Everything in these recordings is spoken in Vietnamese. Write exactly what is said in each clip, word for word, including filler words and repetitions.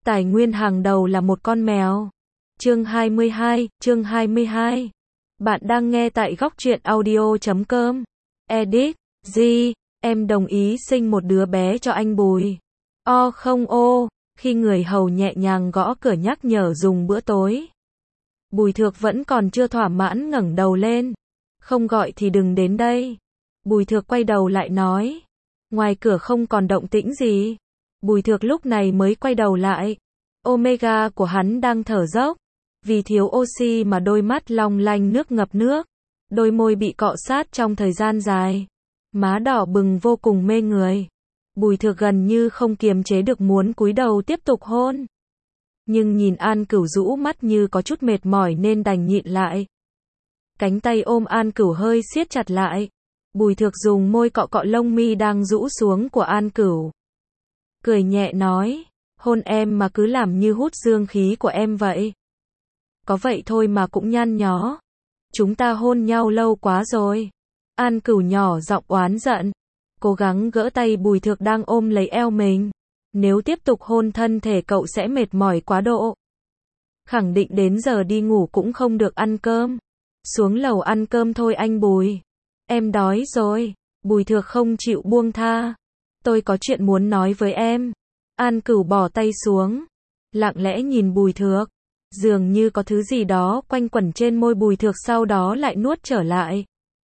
Tài nguyên hàng đầu là một con mèo. Chương hai mươi hai, chương hai mươi hai. Bạn đang nghe tại góc truyện audio chấm com. Edit, G, em đồng ý sinh một đứa bé cho anh Bùi. O không ô, khi người hầu nhẹ nhàng gõ cửa nhắc nhở dùng bữa tối. Bùi Thược vẫn còn chưa thỏa mãn ngẩng đầu lên. Không gọi thì đừng đến đây. Bùi Thược quay đầu lại nói. Ngoài cửa không còn động tĩnh gì. Bùi Thược lúc này mới quay đầu lại. Omega của hắn đang thở dốc. Vì thiếu oxy mà đôi mắt long lanh nước ngập nước. Đôi môi bị cọ sát trong thời gian dài. Má đỏ bừng vô cùng mê người. Bùi Thược gần như không kiềm chế được muốn cúi đầu tiếp tục hôn. Nhưng nhìn An Cửu rũ mắt như có chút mệt mỏi nên đành nhịn lại. Cánh tay ôm An Cửu hơi siết chặt lại. Bùi Thược dùng môi cọ cọ lông mi đang rũ xuống của An Cửu. Cười nhẹ nói, hôn em mà cứ làm như hút dương khí của em vậy. Có vậy thôi mà cũng nhăn nhó. Chúng ta hôn nhau lâu quá rồi. An Cửu nhỏ giọng oán giận. Cố gắng gỡ tay Bùi Thược đang ôm lấy eo mình. Nếu tiếp tục hôn thân thể cậu sẽ mệt mỏi quá độ. Khẳng định đến giờ đi ngủ cũng không được ăn cơm. Xuống lầu ăn cơm thôi anh Bùi. Em đói rồi. Bùi Thược không chịu buông tha. Tôi có chuyện muốn nói với em. An Cửu bỏ tay xuống. Lặng lẽ nhìn Bùi Thược. Dường như có thứ gì đó quanh quẩn trên môi Bùi Thược sau đó lại nuốt trở lại.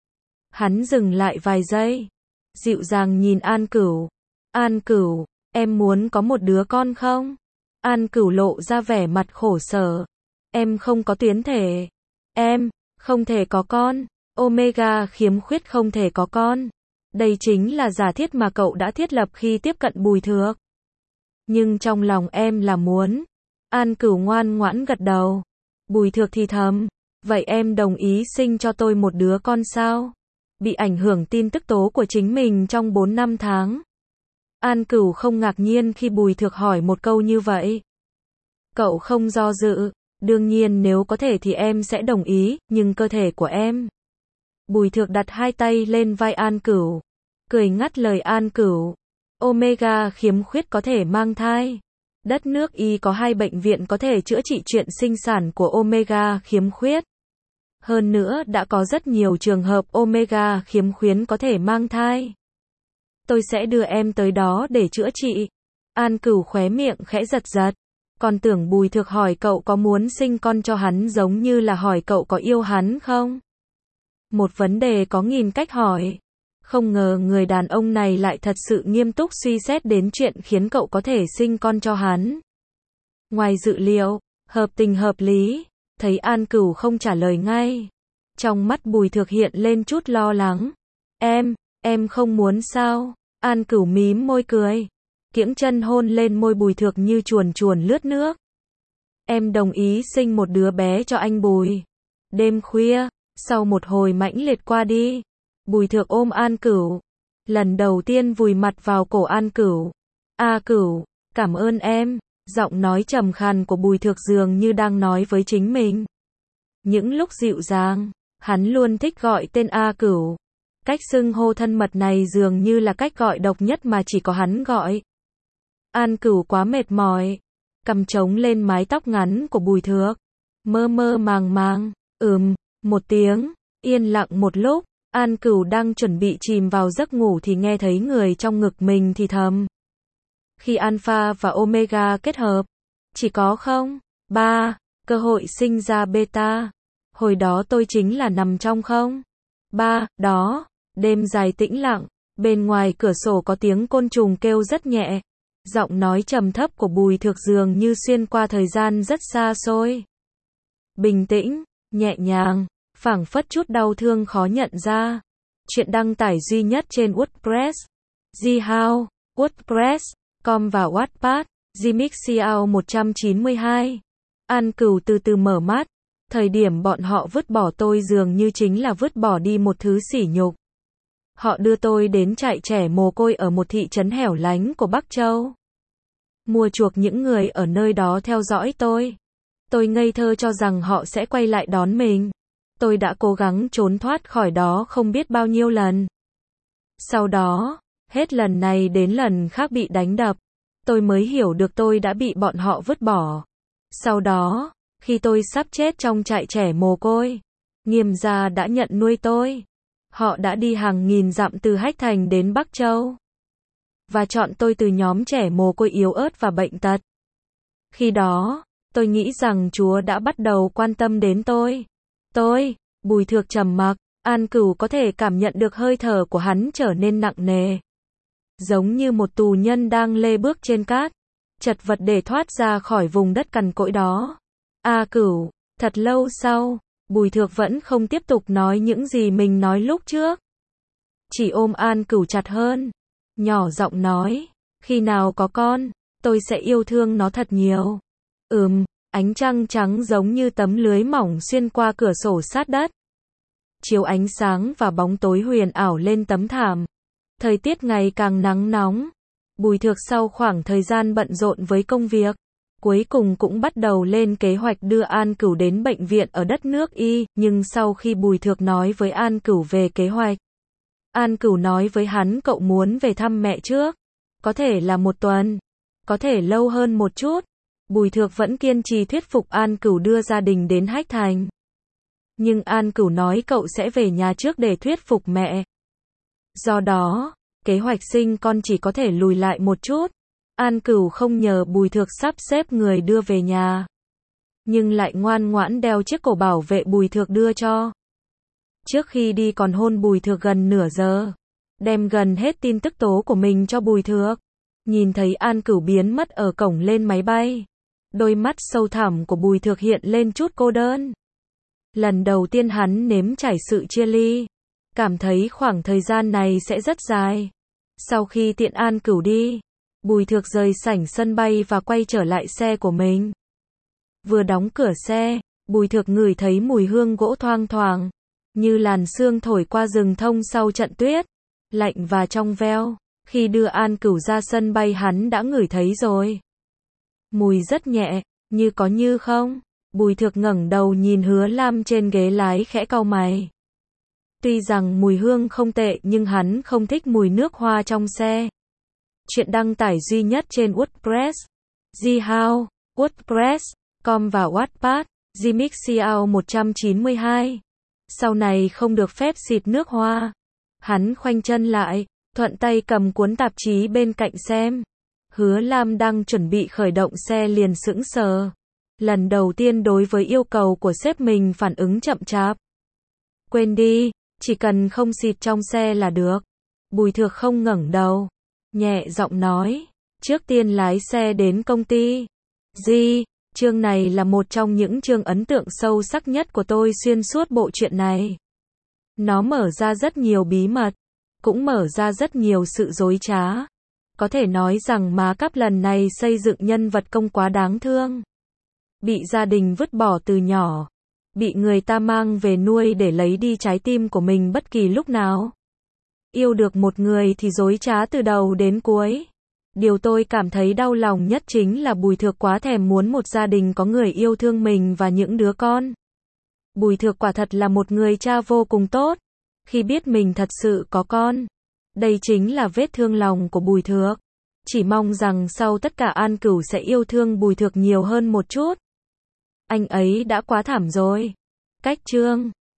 Hắn dừng lại vài giây. Dịu dàng nhìn An Cửu. An Cửu, em muốn có một đứa con không? An Cửu lộ ra vẻ mặt khổ sở. Em không có tuyến thể. Em, không thể có con. Omega khiếm khuyết không thể có con. Đây chính là giả thiết mà cậu đã thiết lập khi tiếp cận Bùi Thược. Nhưng trong lòng em là muốn. An Cửu ngoan ngoãn gật đầu. Bùi Thược thì thầm. Vậy em đồng ý sinh cho tôi một đứa con sao? Bị ảnh hưởng tin tức tố của chính mình trong bốn năm tháng. An Cửu không ngạc nhiên khi Bùi Thược hỏi một câu như vậy. Cậu không do dự. Đương nhiên nếu có thể thì em sẽ đồng ý, nhưng cơ thể của em. Bùi Thược đặt hai tay lên vai An Cửu. Cười ngắt lời An Cửu. Omega khiếm khuyết có thể mang thai. Đất nước Y có hai bệnh viện có thể chữa trị chuyện sinh sản của Omega khiếm khuyết. Hơn nữa đã có rất nhiều trường hợp Omega khiếm khuyến có thể mang thai. Tôi sẽ đưa em tới đó để chữa trị. An Cửu khóe miệng khẽ giật giật. Còn tưởng Bùi Thược hỏi cậu có muốn sinh con cho hắn giống như là hỏi cậu có yêu hắn không? Một vấn đề có nghìn cách hỏi. Không ngờ người đàn ông này lại thật sự nghiêm túc suy xét đến chuyện khiến cậu có thể sinh con cho hắn. Ngoài dự liệu, hợp tình hợp lý, thấy An Cửu không trả lời ngay. Trong mắt Bùi Thược hiện lên chút lo lắng. Em, em không muốn sao? An Cửu mím môi cười. Kiễng chân hôn lên môi Bùi Thược như chuồn chuồn lướt nước. Em đồng ý sinh một đứa bé cho anh Bùi. Đêm khuya, sau một hồi mãnh liệt qua đi. Bùi Thược ôm An Cửu. Lần đầu tiên vùi mặt vào cổ An Cửu. A Cửu, cảm ơn em. Giọng nói trầm khàn của Bùi Thược dường như đang nói với chính mình. Những lúc dịu dàng, hắn luôn thích gọi tên A Cửu. Cách xưng hô thân mật này dường như là cách gọi độc nhất mà chỉ có hắn gọi. An Cửu quá mệt mỏi. Cầm trống lên mái tóc ngắn của Bùi Thược. Mơ mơ màng màng. Ừm, một tiếng. Yên lặng một lúc. An Cửu đang chuẩn bị chìm vào giấc ngủ thì nghe thấy người trong ngực mình thì thầm. Khi Alpha và Omega kết hợp, chỉ có không, ba, cơ hội sinh ra beta. Hồi đó tôi chính là nằm trong không, ba, đó. Đêm dài tĩnh lặng, bên ngoài cửa sổ có tiếng côn trùng kêu rất nhẹ. Giọng nói trầm thấp của Bùi Thược dường như xuyên qua thời gian rất xa xôi. Bình tĩnh, nhẹ nhàng. Phảng phất chút đau thương khó nhận ra. Chuyện đăng tải duy nhất trên WordPress. Ghow, WordPress, com và Wattpad. Gmixio một trăm chín mươi hai. An Cửu từ từ mở mắt. Thời điểm bọn họ vứt bỏ tôi dường như chính là vứt bỏ đi một thứ sỉ nhục. Họ đưa tôi đến trại trẻ mồ côi ở một thị trấn hẻo lánh của Bắc Châu. Mua chuộc những người ở nơi đó theo dõi tôi. Tôi ngây thơ cho rằng họ sẽ quay lại đón mình. Tôi đã cố gắng trốn thoát khỏi đó không biết bao nhiêu lần. Sau đó, hết lần này đến lần khác bị đánh đập. tôi mới hiểu được tôi đã bị bọn họ vứt bỏ. Sau đó, khi tôi sắp chết trong trại trẻ mồ côi, Nghiêm gia đã nhận nuôi tôi. Họ đã đi hàng nghìn dặm từ Hách Thành đến Bắc Châu và chọn tôi từ nhóm trẻ mồ côi yếu ớt và bệnh tật. Khi đó, tôi nghĩ rằng Chúa đã bắt đầu quan tâm đến tôi. Tôi, Bùi Thược trầm mặc, An Cửu có thể cảm nhận được hơi thở của hắn trở nên nặng nề. Giống như một tù nhân đang lê bước trên cát, chật vật để thoát ra khỏi vùng đất cằn cỗi đó. A Cửu, thật lâu sau, Bùi Thược vẫn không tiếp tục nói những gì mình nói lúc trước. Chỉ ôm An Cửu chặt hơn, nhỏ giọng nói, khi nào có con, tôi sẽ yêu thương nó thật nhiều. Ừm, ánh trăng trắng giống như tấm lưới mỏng xuyên qua cửa sổ sát đất, chiếu ánh sáng và bóng tối huyền ảo lên tấm thảm. Thời tiết ngày càng nắng nóng. Bùi Thược sau khoảng thời gian bận rộn với công việc, cuối cùng cũng bắt đầu lên kế hoạch đưa An Cửu đến bệnh viện ở đất nước Y, nhưng sau khi Bùi Thược nói với An Cửu về kế hoạch, An Cửu nói với hắn cậu muốn về thăm mẹ trước. Có thể là một tuần, có thể lâu hơn một chút. Bùi Thược vẫn kiên trì thuyết phục An Cửu đưa gia đình đến Hách Thành. Nhưng An Cửu nói cậu sẽ về nhà trước để thuyết phục mẹ. Do đó, kế hoạch sinh con chỉ có thể lùi lại một chút. An Cửu không nhờ Bùi Thược sắp xếp người đưa về nhà, nhưng lại ngoan ngoãn đeo chiếc cổ bảo vệ Bùi Thược đưa cho. Trước khi đi còn hôn Bùi Thược gần nửa giờ, đem gần hết tin tức tố của mình cho Bùi Thược. Nhìn thấy An Cửu biến mất ở cổng lên máy bay, đôi mắt sâu thẳm của Bùi Thược hiện lên chút cô đơn. Lần đầu tiên hắn nếm trải sự chia ly, cảm thấy khoảng thời gian này sẽ rất dài. Sau khi tiện An Cửu đi, Bùi Thược rời sảnh sân bay và quay trở lại xe của mình. Vừa đóng cửa xe, Bùi Thược ngửi thấy mùi hương gỗ thoang thoảng, như làn sương thổi qua rừng thông sau trận tuyết, lạnh và trong veo. Khi đưa An Cửu ra sân bay hắn đã ngửi thấy rồi. Mùi rất nhẹ, như có như không. Bùi Thược ngẩng đầu nhìn Hứa Lam trên ghế lái khẽ cau mày. Tuy rằng mùi hương không tệ nhưng hắn không thích mùi nước hoa trong xe. Chuyện đăng tải duy nhất trên WordPress, Ghow, WordPress, com và Wattpad, Gmixio một trăm chín mươi hai. Sau này không được phép xịt nước hoa. Hắn khoanh chân lại, thuận tay cầm cuốn tạp chí bên cạnh xem. Hứa Lam đang chuẩn bị khởi động xe liền sững sờ. Lần đầu tiên đối với yêu cầu của sếp mình phản ứng chậm chạp. Quên đi, chỉ cần không xịt trong xe là được. Bùi Thược không ngẩng đầu, nhẹ giọng nói, trước tiên lái xe đến công ty. Di, chương này là một trong những chương ấn tượng sâu sắc nhất của tôi xuyên suốt bộ truyện này. Nó mở ra rất nhiều bí mật, cũng mở ra rất nhiều sự dối trá. Có thể nói rằng Má Cắp lần này xây dựng nhân vật công quá đáng thương. Bị gia đình vứt bỏ từ nhỏ, bị người ta mang về nuôi để lấy đi trái tim của mình bất kỳ lúc nào. Yêu được một người thì dối trá từ đầu đến cuối. Điều tôi cảm thấy đau lòng nhất chính là Bùi Thược quá thèm muốn một gia đình có người yêu thương mình và những đứa con. Bùi Thược quả thật là một người cha vô cùng tốt. Khi biết mình thật sự có con, đây chính là vết thương lòng của Bùi Thược. Chỉ mong rằng sau tất cả An Cửu sẽ yêu thương Bùi Thược nhiều hơn một chút. Anh ấy đã quá thảm rồi. Cách chương